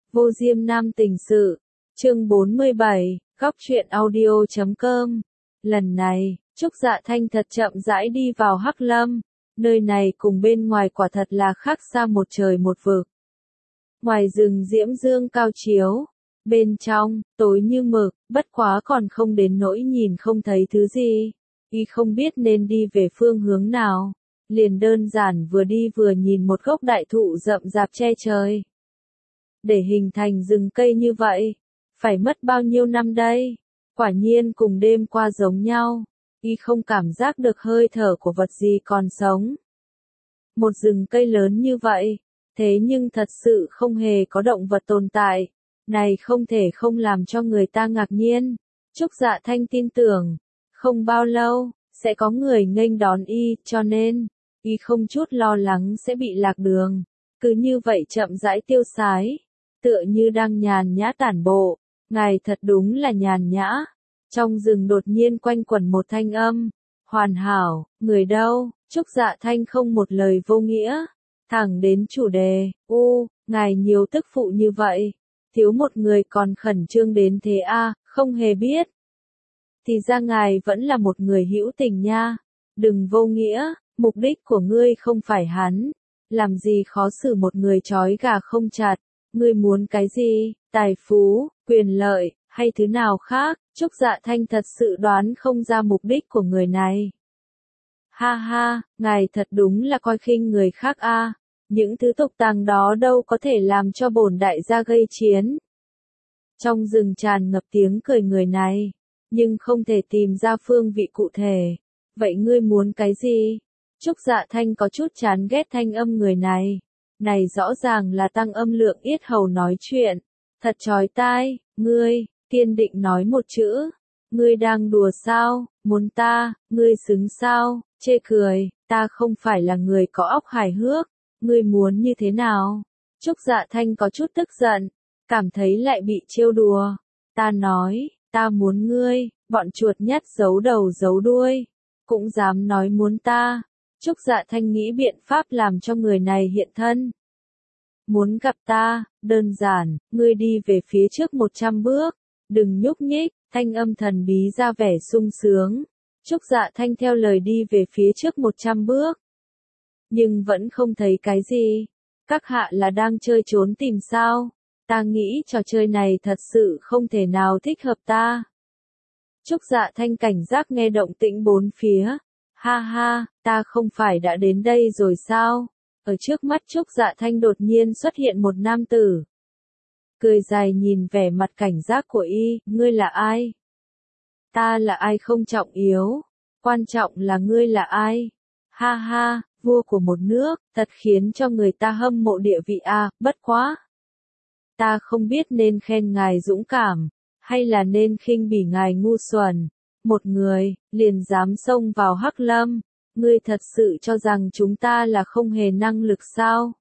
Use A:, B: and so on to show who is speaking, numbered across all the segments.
A: Vô Diêm Nam Tình Sự, chương 47, góc truyện audio.com. Lần này, Trúc Dạ Thanh thật chậm rãi đi vào Hắc Lâm, nơi này cùng bên ngoài quả thật là khác xa một trời một vực. Ngoài rừng diễm dương cao chiếu, bên trong, tối như mực, bất quá còn không đến nỗi nhìn không thấy thứ gì, y không biết nên đi về phương hướng nào, liền đơn giản vừa đi vừa nhìn một gốc đại thụ rậm rạp che trời. Để hình thành rừng cây như vậy, phải mất bao nhiêu năm đây? Quả nhiên cùng đêm qua giống nhau, y không cảm giác được hơi thở của vật gì còn sống. Một rừng cây lớn như vậy, thế nhưng thật sự không hề có động vật tồn tại, này không thể không làm cho người ta ngạc nhiên. Trúc Dạ Thanh tin tưởng, không bao lâu, sẽ có người nghênh đón y, cho nên, y không chút lo lắng sẽ bị lạc đường, cứ như vậy chậm rãi tiêu sái, tựa như đang nhàn nhã tản bộ. Ngài thật đúng là nhàn nhã. Trong rừng đột nhiên quanh quẩn một thanh âm, hoàn hảo, người đâu? Trúc Dạ Thanh không một lời vô nghĩa, thẳng đến chủ đề, ngài nhiều tức phụ như vậy, thiếu một người còn khẩn trương đến thế a, không hề biết. Thì ra ngài vẫn là một người hữu tình nha, đừng vô nghĩa, mục đích của ngươi không phải hắn, làm gì khó xử một người trói gà không chặt, ngươi muốn cái gì, tài phú, quyền lợi, hay thứ nào khác? Trúc Dạ Thanh thật sự đoán không ra mục đích của người này. Ha ha, ngài thật đúng là coi khinh người khác a. Những thứ tục tàng đó đâu có thể làm cho bổn đại gia gây chiến. Trong rừng tràn ngập tiếng cười người này, nhưng không thể tìm ra phương vị cụ thể. Vậy ngươi muốn cái gì? Trúc Dạ Thanh có chút chán ghét thanh âm người này. Này rõ ràng là tăng âm lượng yết hầu nói chuyện. Thật chói tai, ngươi, kiên định nói một chữ. Ngươi đang đùa sao, muốn ta, ngươi xứng sao, chê cười, ta không phải là người có óc hài hước, ngươi muốn như thế nào? Trúc Dạ Thanh có chút tức giận, cảm thấy lại bị trêu đùa. Ta nói, ta muốn ngươi, bọn chuột nhắt giấu đầu giấu đuôi, cũng dám nói muốn ta. Trúc Dạ Thanh nghĩ biện pháp làm cho người này hiện thân. Muốn gặp ta, đơn giản, ngươi đi về phía trước 100 bước, đừng nhúc nhích, thanh âm thần bí ra vẻ sung sướng. Trúc Dạ Thanh theo lời đi về phía trước 100 bước. Nhưng vẫn không thấy cái gì. Các hạ là đang chơi trốn tìm sao? Ta nghĩ trò chơi này thật sự không thể nào thích hợp ta. Trúc Dạ Thanh cảnh giác nghe động tĩnh bốn phía. Ha ha, ta không phải đã đến đây rồi sao? Ở trước mắt Trúc Dạ Thanh đột nhiên xuất hiện một nam tử. Cười dài nhìn vẻ mặt cảnh giác của y, ngươi là ai? Ta là ai không trọng yếu, quan trọng là ngươi là ai? Ha ha, vua của một nước, thật khiến cho người ta hâm mộ địa vị a, bất quá. Ta không biết nên khen ngài dũng cảm, hay là nên khinh bỉ ngài ngu xuẩn. Một người, liền dám xông vào Hắc Lâm. Ngươi thật sự cho rằng chúng ta là không hề năng lực sao?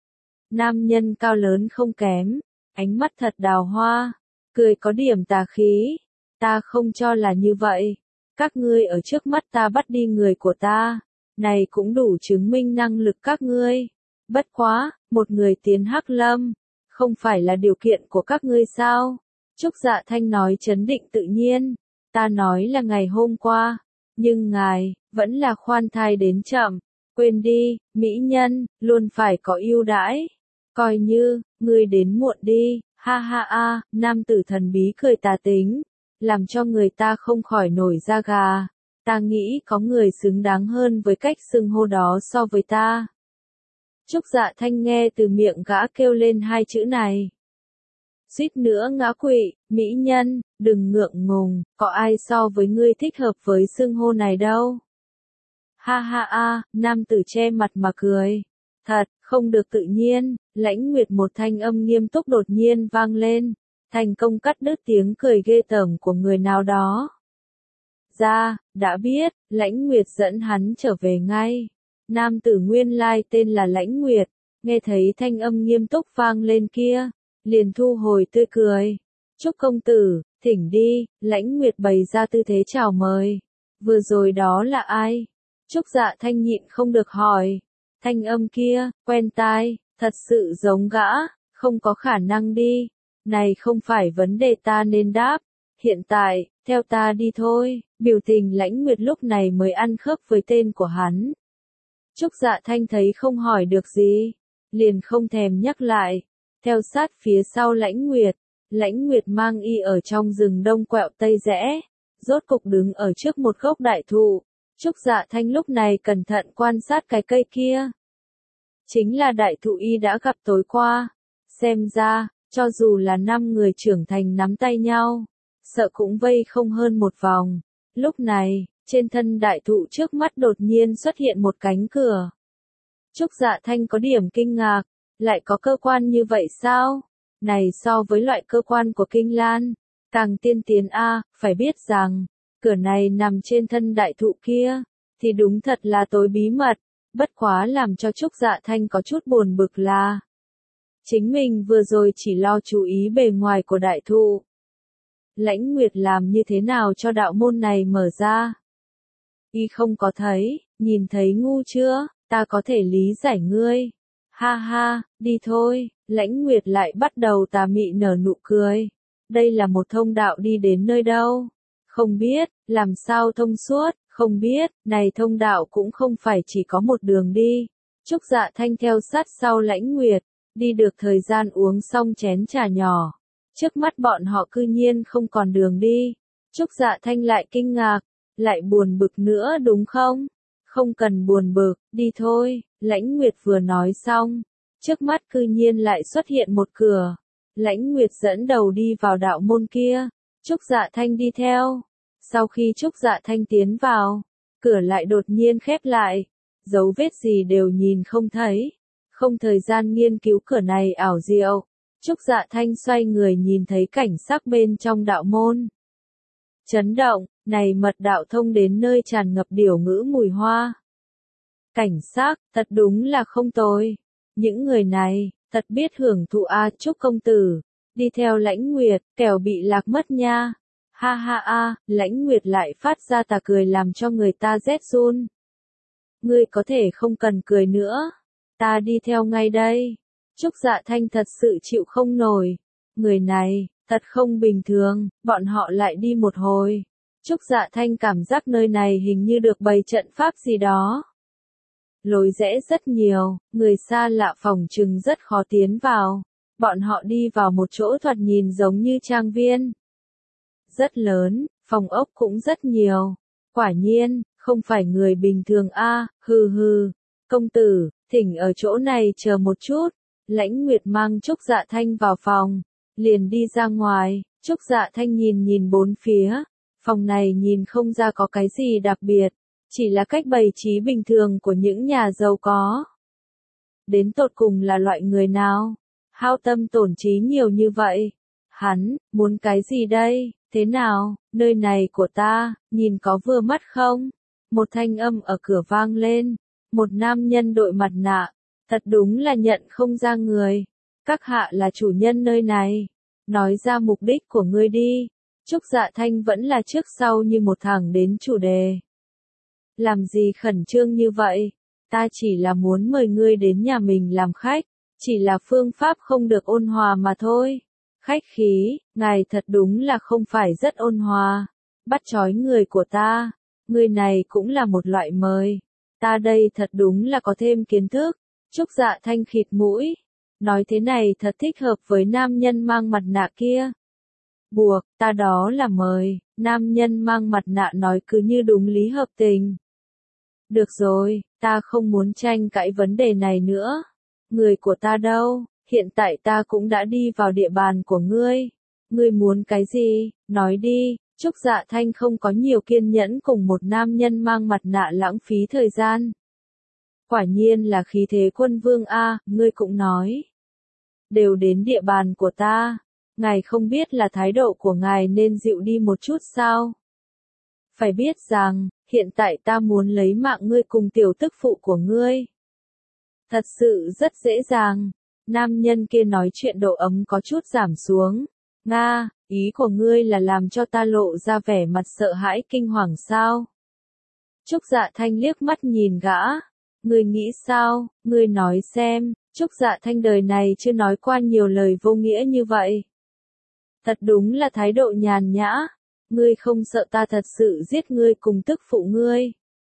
A: Nam nhân cao lớn không kém, ánh mắt thật đào hoa, cười có điểm tà khí. Ta không cho là như vậy. Các ngươi ở trước mắt ta bắt đi người của ta, này cũng đủ chứng minh năng lực các ngươi. Bất quá, một người tiến Hắc Lâm, không phải là điều kiện của các ngươi sao? Trúc Dạ Thanh nói trấn định tự nhiên. Ta nói là ngày hôm qua, nhưng ngài, vẫn là khoan thai đến chậm. Quên đi, mỹ nhân, luôn phải có ưu đãi. Coi như, ngươi đến muộn đi, ha ha a, nam tử thần bí cười tà tính, làm cho người ta không khỏi nổi da gà. Ta nghĩ có người xứng đáng hơn với cách xưng hô đó so với ta. Trúc Dạ Thanh nghe từ miệng gã kêu lên hai chữ này. Suýt nữa ngã quỵ, mỹ nhân, đừng ngượng ngùng, có ai so với ngươi thích hợp với xưng hô này đâu. Ha ha a, nam tử che mặt mà cười. Thật, không được tự nhiên, Lãnh Nguyệt một thanh âm nghiêm túc đột nhiên vang lên, thành công cắt đứt tiếng cười ghê tởm của người nào đó. Đã biết, Lãnh Nguyệt dẫn hắn trở về ngay. Nam tử nguyên lai tên là Lãnh Nguyệt, nghe thấy thanh âm nghiêm túc vang lên kia, liền thu hồi tươi cười. Trúc công tử, thỉnh đi, Lãnh Nguyệt bày ra tư thế chào mời. Vừa rồi đó là ai? Trúc Dạ Thanh nhịn không được hỏi. Thanh âm kia, quen tai, thật sự giống gã, Không có khả năng đi. Này không phải vấn đề ta nên đáp. Hiện tại, theo ta đi thôi. Biểu tình Lãnh Nguyệt lúc này mới ăn khớp với tên của hắn. Trúc Dạ Thanh thấy không hỏi được gì, liền không thèm nhắc lại. Theo sát phía sau Lãnh Nguyệt mang y ở trong rừng đông quẹo tây rẽ, rốt cục đứng ở trước một gốc đại thụ. Trúc Dạ Thanh lúc này cẩn thận quan sát cái cây kia. Chính là đại thụ y đã gặp tối qua. Xem ra, cho dù là 5 người trưởng thành nắm tay nhau, sợ cũng vây không hơn một vòng. Lúc này, trên thân đại thụ trước mắt đột nhiên xuất hiện một cánh cửa. Trúc Dạ Thanh có điểm kinh ngạc, lại có cơ quan như vậy sao? Này so với loại cơ quan của Kinh Lan, càng tiên tiến a, phải biết rằng, cửa này nằm trên thân đại thụ kia, thì đúng thật là tối bí mật, bất quá làm cho Trúc Dạ Thanh có chút buồn bực là chính mình vừa rồi chỉ lo chú ý bề ngoài của đại thụ. Lãnh Nguyệt làm như thế nào cho đạo môn này mở ra? Y không có thấy, nhìn thấy ngu chưa, ta có thể lý giải ngươi. Ha ha, đi thôi, Lãnh Nguyệt lại bắt đầu tà mị nở nụ cười. Đây là một thông đạo đi đến nơi đâu? Không biết, làm sao thông suốt, không biết, này thông đạo cũng không phải chỉ có một đường đi. Trúc Dạ Thanh theo sát sau Lãnh Nguyệt, đi được thời gian uống xong chén trà nhỏ. Trước mắt bọn họ cư nhiên không còn đường đi. Trúc Dạ Thanh lại kinh ngạc, lại buồn bực nữa đúng không? Không cần buồn bực, đi thôi. Lãnh Nguyệt vừa nói xong, trước mắt cư nhiên lại xuất hiện một cửa. Lãnh Nguyệt dẫn đầu đi vào đạo môn kia, Trúc Dạ Thanh đi theo. Sau khi Trúc Dạ Thanh tiến vào, cửa lại đột nhiên khép lại, dấu vết gì đều nhìn không thấy. Không thời gian nghiên cứu cửa này ảo diệu, Trúc Dạ Thanh xoay người nhìn thấy cảnh sắc bên trong đạo môn. Chấn động, này mật đạo thông đến nơi tràn ngập điểu ngữ mùi hoa. Cảnh sắc, thật đúng là không tồi. Những người này, thật biết hưởng thụ a. Trúc công tử, đi theo Lãnh Nguyệt, kẻo bị lạc mất nha. Ha ha a, Lãnh Nguyệt lại phát ra tà cười làm cho người ta rét run. Ngươi có thể không cần cười nữa, ta đi theo ngay đây. Trúc Dạ Thanh thật sự chịu không nổi. Người này, thật không bình thường, bọn họ lại đi một hồi. Trúc Dạ Thanh cảm giác nơi này hình như được bày trận pháp gì đó. Lối rẽ rất nhiều, người xa lạ phòng trừng rất khó tiến vào. Bọn họ đi vào một chỗ thoạt nhìn giống như trang viên. Rất lớn, phòng ốc cũng rất nhiều. Quả nhiên, không phải người bình thường a, hừ hừ. Công tử, thỉnh ở chỗ này chờ một chút. Lãnh Nguyệt mang Trúc Dạ Thanh vào phòng, liền đi ra ngoài. Trúc Dạ Thanh nhìn bốn phía. Phòng này nhìn không ra có cái gì đặc biệt, chỉ là cách bày trí bình thường của những nhà giàu có. Đến tột cùng là loại người nào? Hao tâm tổn trí nhiều như vậy. Hắn, muốn cái gì đây? Thế nào, nơi này của ta, nhìn có vừa mắt không? Một thanh âm ở cửa vang lên. Một nam nhân đội mặt nạ. Thật đúng là nhận không ra người. Các hạ là chủ nhân nơi này. Nói ra mục đích của ngươi đi. Trúc Dạ Thanh vẫn là trước sau như một thẳng đến chủ đề. Làm gì khẩn trương như vậy? Ta chỉ là muốn mời ngươi đến nhà mình làm khách. Chỉ là phương pháp không được ôn hòa mà thôi. Khách khí, ngài thật đúng là không phải rất ôn hòa. Bắt trói người của ta. Người này cũng là một loại mời. Ta đây thật đúng là có thêm kiến thức. Trúc Dạ Thanh khịt mũi. Nói thế này thật thích hợp với nam nhân mang mặt nạ kia. Buộc, ta đó là mời. Nam nhân mang mặt nạ nói cứ như đúng lý hợp tình. Được rồi, ta không muốn tranh cãi vấn đề này nữa. Người của ta đâu? Hiện tại ta cũng đã đi vào địa bàn của ngươi. Ngươi muốn cái gì? Nói đi. Trúc Dạ Thanh không có nhiều kiên nhẫn cùng một nam nhân mang mặt nạ lãng phí thời gian. Quả nhiên là khí thế quân vương a, ngươi cũng nói. Đều đến địa bàn của ta. Ngài không biết là thái độ của ngài nên dịu đi một chút sao? Phải biết rằng, hiện tại ta muốn lấy mạng ngươi cùng tiểu tức phụ của ngươi. Thật sự rất dễ dàng. Nam nhân kia nói chuyện độ ấm có chút giảm xuống. Nga, ý của ngươi là làm cho ta lộ ra vẻ mặt sợ hãi kinh hoàng sao? Trúc Dạ Thanh liếc mắt nhìn gã. Ngươi nghĩ sao? Ngươi nói xem, Trúc Dạ Thanh đời này chưa nói qua nhiều lời vô nghĩa như vậy. Thật đúng là thái độ nhàn nhã, ngươi không sợ ta thật sự giết ngươi cùng tức phụ ngươi.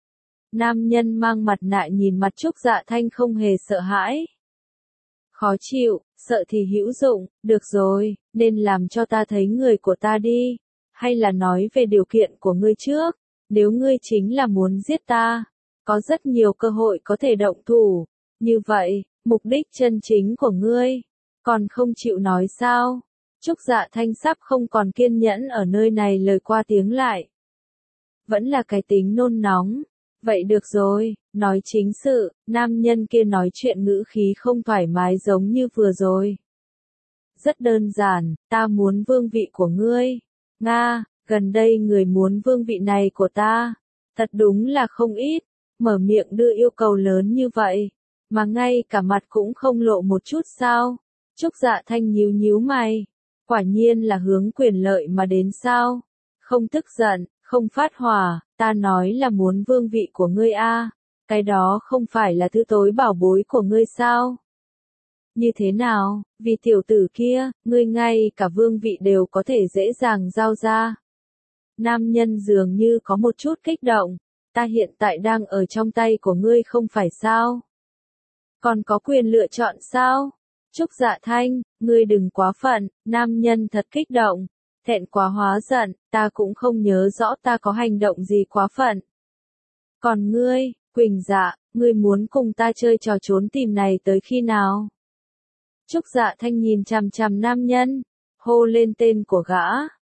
A: Nam nhân mang mặt nạ nhìn mặt Trúc Dạ Thanh không hề sợ hãi. Khó chịu, sợ thì hữu dụng, được rồi, nên làm cho ta thấy người của ta đi, hay là nói về điều kiện của ngươi trước, nếu ngươi chính là muốn giết ta, có rất nhiều cơ hội có thể động thủ, như vậy, mục đích chân chính của ngươi, còn không chịu nói sao? Trúc Dạ Thanh sắp không còn kiên nhẫn ở nơi này lời qua tiếng lại. Vẫn là cái tính nôn nóng. Vậy được rồi, nói chính sự, nam nhân kia nói chuyện ngữ khí không thoải mái giống như vừa rồi. Rất đơn giản, ta muốn vương vị của ngươi. Nga, gần đây người muốn vương vị này của ta. Thật đúng là không ít, mở miệng đưa yêu cầu lớn như vậy, mà ngay cả mặt cũng không lộ một chút sao. Trúc Dạ Thanh nhíu nhíu mày, quả nhiên là hướng quyền lợi mà đến sao. Không tức giận, không phát hỏa, ta nói là muốn vương vị của ngươi a, cái đó không phải là thứ tối bảo bối của ngươi sao? Như thế nào, vì tiểu tử kia, ngươi ngay cả vương vị đều có thể dễ dàng giao ra. Nam nhân dường như có một chút kích động, ta hiện tại đang ở trong tay của ngươi không phải sao? Còn có quyền lựa chọn sao? Trúc Dạ Thanh, ngươi đừng quá phận, nam nhân thật kích động. Thẹn quá hóa giận, ta cũng không nhớ rõ ta có hành động gì quá phận. Còn ngươi, Quỳnh Dạ, ngươi muốn cùng ta chơi trò trốn tìm này tới khi nào? Trúc Dạ Thanh nhìn chằm chằm nam nhân, hô lên tên của gã.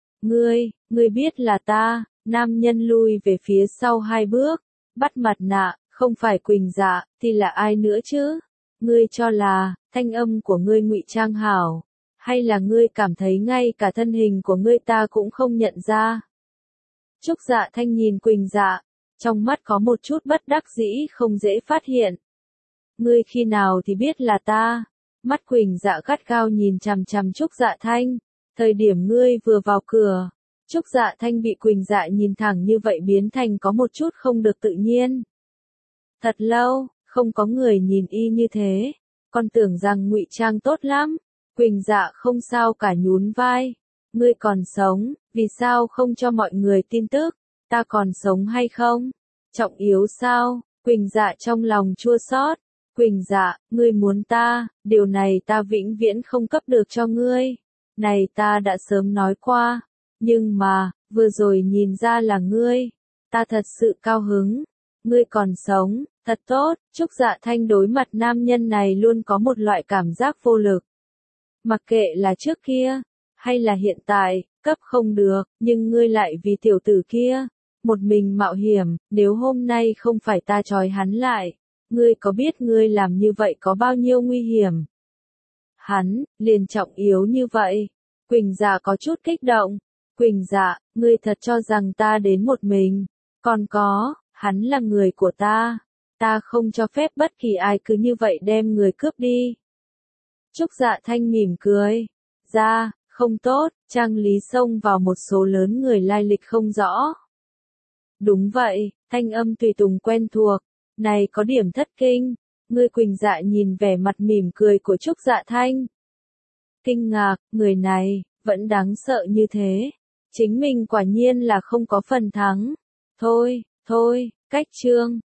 A: Ngươi biết là ta, nam nhân lui về phía sau 2 bước, bắt mặt nạ, không phải Quỳnh Dạ, thì là ai nữa chứ? Ngươi cho là, thanh âm của ngươi ngụy trang hảo. Hay là ngươi cảm thấy ngay cả thân hình của ngươi ta cũng không nhận ra? Trúc Dạ Thanh nhìn Quỳnh Dạ, trong mắt có một chút bất đắc dĩ không dễ phát hiện. Ngươi khi nào thì biết là ta? Mắt Quỳnh Dạ gắt gao nhìn chằm chằm Trúc Dạ Thanh, thời điểm ngươi vừa vào cửa. Trúc Dạ Thanh bị Quỳnh Dạ nhìn thẳng như vậy biến thành có một chút không được tự nhiên. Thật lâu, không có người nhìn y như thế, còn tưởng rằng ngụy trang tốt lắm. Quỳnh Dạ không sao cả nhún vai. Ngươi còn sống, vì sao không cho mọi người tin tức, ta còn sống hay không? Trọng yếu sao? Quỳnh Dạ trong lòng chua xót. Quỳnh Dạ, ngươi muốn ta, điều này ta vĩnh viễn không cấp được cho ngươi. Này ta đã sớm nói qua, nhưng mà, vừa rồi nhìn ra là ngươi. Ta thật sự cao hứng. Ngươi còn sống, thật tốt. Trúc Dạ Thanh đối mặt nam nhân này luôn có một loại cảm giác vô lực. Mặc kệ là trước kia, hay là hiện tại, cấp không được, nhưng ngươi lại vì tiểu tử kia, một mình mạo hiểm, nếu hôm nay không phải ta trói hắn lại, ngươi có biết ngươi làm như vậy có bao nhiêu nguy hiểm? Hắn, liền trọng yếu như vậy. Quỳnh Dạ có chút kích động. Quỳnh Dạ, ngươi thật cho rằng ta đến một mình, còn có, hắn là người của ta. Ta không cho phép bất kỳ ai cứ như vậy đem người cướp đi. Trúc Dạ Thanh mỉm cười. Ra, không tốt, Trang Lý xông vào một số lớn người lai lịch không rõ. Đúng vậy, thanh âm tùy tùng quen thuộc. Này có điểm thất kinh. Ngươi Quỳnh Dạ nhìn vẻ mặt mỉm cười của Trúc Dạ Thanh. Kinh ngạc, người này, vẫn đáng sợ như thế. Chính mình quả nhiên là không có phần thắng. Thôi, cách chương.